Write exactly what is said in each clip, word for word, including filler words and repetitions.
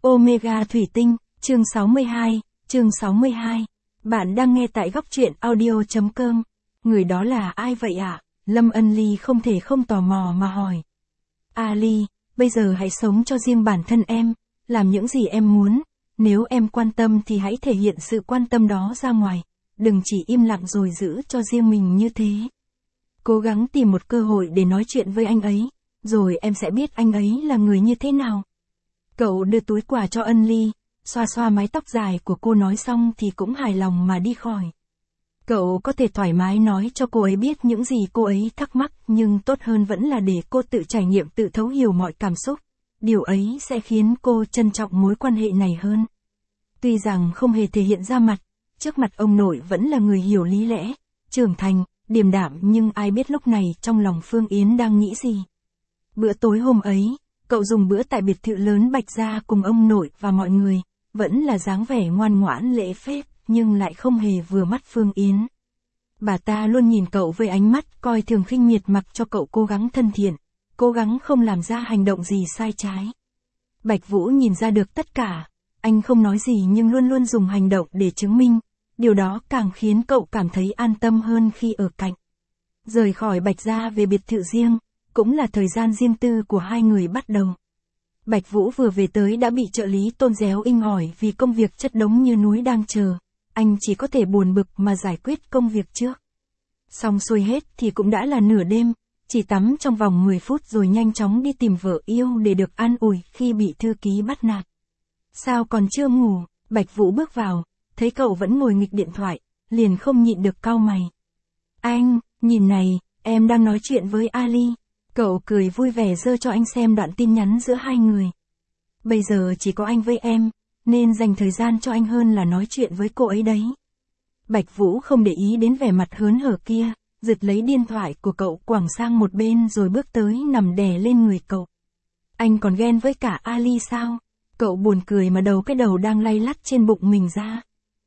Omega Thủy Tinh, chương sáu mươi hai, chương sáu mươi hai. Bạn đang nghe tại góc truyện audio.com. Người đó là ai vậy ạ? À? Lâm Ân Ly không thể không tò mò mà hỏi. Ali, bây giờ hãy sống cho riêng bản thân em, làm những gì em muốn, nếu em quan tâm thì hãy thể hiện sự quan tâm đó ra ngoài, đừng chỉ im lặng rồi giữ cho riêng mình như thế. Cố gắng tìm một cơ hội để nói chuyện với anh ấy, rồi em sẽ biết anh ấy là người như thế nào. Cậu đưa túi quà cho Ân Ly, xoa xoa mái tóc dài của cô nói xong thì cũng hài lòng mà đi khỏi. Cậu có thể thoải mái nói cho cô ấy biết những gì cô ấy thắc mắc, nhưng tốt hơn vẫn là để cô tự trải nghiệm, tự thấu hiểu mọi cảm xúc. Điều ấy sẽ khiến cô trân trọng mối quan hệ này hơn. Tuy rằng không hề thể hiện ra mặt, trước mặt ông nội vẫn là người hiểu lý lẽ, trưởng thành, điềm đạm, nhưng ai biết lúc này trong lòng Phương Yến đang nghĩ gì. Bữa tối hôm ấy, cậu dùng bữa tại biệt thự lớn Bạch Gia cùng ông nội và mọi người, vẫn là dáng vẻ ngoan ngoãn lễ phép, nhưng lại không hề vừa mắt Phương Yến. Bà ta luôn nhìn cậu với ánh mắt coi thường, khinh miệt, mặc cho cậu cố gắng thân thiện, cố gắng không làm ra hành động gì sai trái. Bạch Vũ nhìn ra được tất cả, anh không nói gì nhưng luôn luôn dùng hành động để chứng minh, điều đó càng khiến cậu cảm thấy an tâm hơn khi ở cạnh. Rời khỏi Bạch Gia về biệt thự riêng, cũng là thời gian riêng tư của hai người bắt đầu. Bạch Vũ vừa về tới đã bị trợ lý Tôn réo inh ỏi vì công việc chất đống như núi đang chờ, anh chỉ có thể buồn bực mà giải quyết công việc trước. Xong xuôi hết thì cũng đã là nửa đêm, chỉ tắm trong vòng mười phút rồi nhanh chóng đi tìm vợ yêu để được an ủi khi bị thư ký bắt nạt. Sao còn chưa ngủ? Bạch Vũ bước vào, thấy cậu vẫn ngồi nghịch điện thoại, liền không nhịn được cau mày. Anh, nhìn này, em đang nói chuyện với Ali. Cậu cười vui vẻ giơ cho anh xem đoạn tin nhắn giữa hai người. Bây giờ chỉ có anh với em, nên dành thời gian cho anh hơn là nói chuyện với cô ấy đấy. Bạch Vũ không để ý đến vẻ mặt hớn hở kia, giật lấy điện thoại của cậu quẳng sang một bên rồi bước tới nằm đè lên người cậu. Anh còn ghen với cả Ali sao? Cậu buồn cười mà đầu cái đầu đang lay lắt trên bụng mình ra.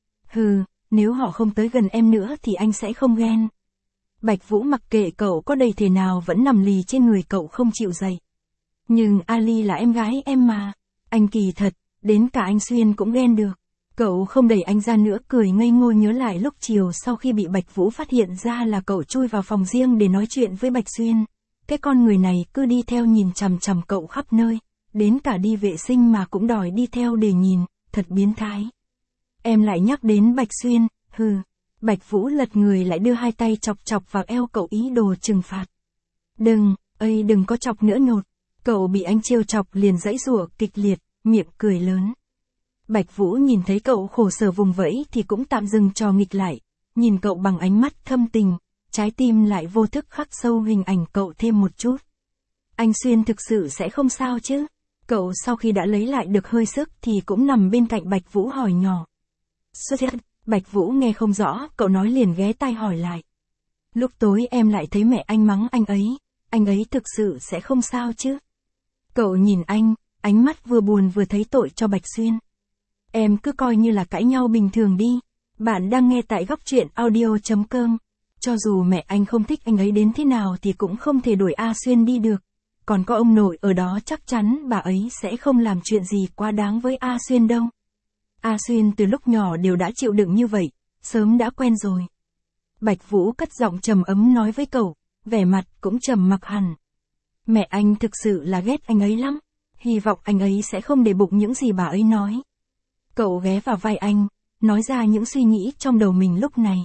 Hừ, nếu họ không tới gần em nữa thì anh sẽ không ghen. Bạch Vũ mặc kệ cậu có đầy thể nào vẫn nằm lì trên người cậu không chịu dậy. Nhưng Ali là em gái em mà. Anh kỳ thật, đến cả anh Xuyên cũng ghen được. Cậu không đẩy anh ra nữa, cười ngây ngô nhớ lại lúc chiều sau khi bị Bạch Vũ phát hiện ra là cậu chui vào phòng riêng để nói chuyện với Bạch Xuyên. Cái con người này cứ đi theo nhìn chằm chằm cậu khắp nơi, đến cả đi vệ sinh mà cũng đòi đi theo để nhìn, thật biến thái. Em lại nhắc đến Bạch Xuyên, hừ. Bạch Vũ lật người lại đưa hai tay chọc chọc vào eo cậu ý đồ trừng phạt. Đừng, ây đừng có chọc nữa nột. Cậu bị anh trêu chọc liền giãy giụa kịch liệt, miệng cười lớn. Bạch Vũ nhìn thấy cậu khổ sở vùng vẫy thì cũng tạm dừng trò nghịch lại, nhìn cậu bằng ánh mắt thâm tình, trái tim lại vô thức khắc sâu hình ảnh cậu thêm một chút. Anh Xuyên thực sự sẽ không sao chứ? Cậu sau khi đã lấy lại được hơi sức thì cũng nằm bên cạnh Bạch Vũ hỏi nhỏ. Xuất hiện. Bạch Vũ nghe không rõ, cậu nói liền ghé tai hỏi lại. Lúc tối em lại thấy mẹ anh mắng anh ấy, anh ấy thực sự sẽ không sao chứ? Cậu nhìn anh, ánh mắt vừa buồn vừa thấy tội cho Bạch Xuyên. Em cứ coi như là cãi nhau bình thường đi. Bạn đang nghe tại góc truyện audio.com. Cho dù mẹ anh không thích anh ấy đến thế nào thì cũng không thể đuổi A Xuyên đi được. Còn có ông nội ở đó chắc chắn bà ấy sẽ không làm chuyện gì quá đáng với A Xuyên đâu. A Xuyên từ lúc nhỏ đều đã chịu đựng như vậy, sớm đã quen rồi. Bạch Vũ cất giọng trầm ấm nói với cậu, vẻ mặt cũng trầm mặc hẳn. Mẹ anh thực sự là ghét anh ấy lắm, hy vọng anh ấy sẽ không để bụng những gì bà ấy nói. Cậu ghé vào vai anh, nói ra những suy nghĩ trong đầu mình lúc này.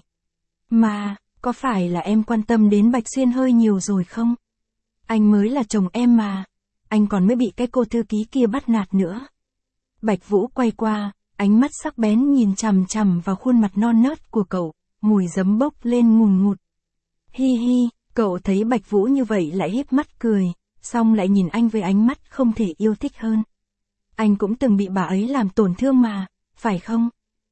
Mà, có phải là em quan tâm đến Bạch Xuyên hơi nhiều rồi không? Anh mới là chồng em mà, anh còn mới bị cái cô thư ký kia bắt nạt nữa. Bạch Vũ quay qua, ánh mắt sắc bén nhìn chằm chằm vào khuôn mặt non nớt của cậu, mùi giấm bốc lên ngùn ngụt. Hi hi, cậu thấy Bạch Vũ như vậy lại híp mắt cười, xong lại nhìn anh với ánh mắt không thể yêu thích hơn. Anh cũng từng bị bà ấy làm tổn thương mà, phải không?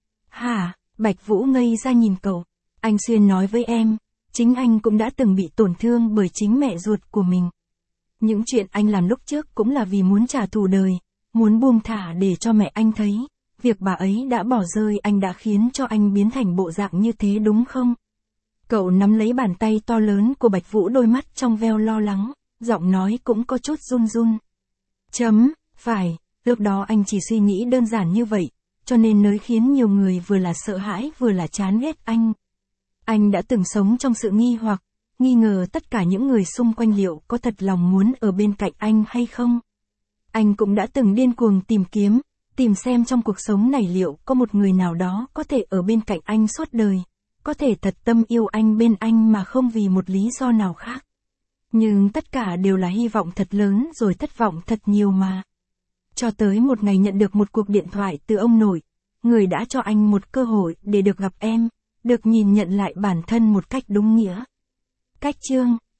Hả? Bạch Vũ ngây ra nhìn cậu. Anh Xuyên nói với em, chính anh cũng đã từng bị tổn thương bởi chính mẹ ruột của mình. Những chuyện anh làm lúc trước cũng là vì muốn trả thù đời, muốn buông thả để cho mẹ anh thấy. Việc bà ấy đã bỏ rơi anh đã khiến cho anh biến thành bộ dạng như thế đúng không? Cậu nắm lấy bàn tay to lớn của Bạch Vũ, đôi mắt trong veo lo lắng, giọng nói cũng có chút run run. Chấm, phải, Lúc đó anh chỉ suy nghĩ đơn giản như vậy, cho nên nới khiến nhiều người vừa là sợ hãi vừa là chán ghét anh. Anh đã từng sống trong sự nghi hoặc, nghi ngờ tất cả những người xung quanh liệu có thật lòng muốn ở bên cạnh anh hay không. Anh cũng đã từng điên cuồng tìm kiếm, tìm xem trong cuộc sống này liệu có một người nào đó có thể ở bên cạnh anh suốt đời, có thể thật tâm yêu anh bên anh mà không vì một lý do nào khác. Nhưng tất cả đều là hy vọng thật lớn rồi thất vọng thật nhiều mà. Cho tới một ngày nhận được một cuộc điện thoại từ ông nội, người đã cho anh một cơ hội để được gặp em, được nhìn nhận lại bản thân một cách đúng nghĩa. Cách chương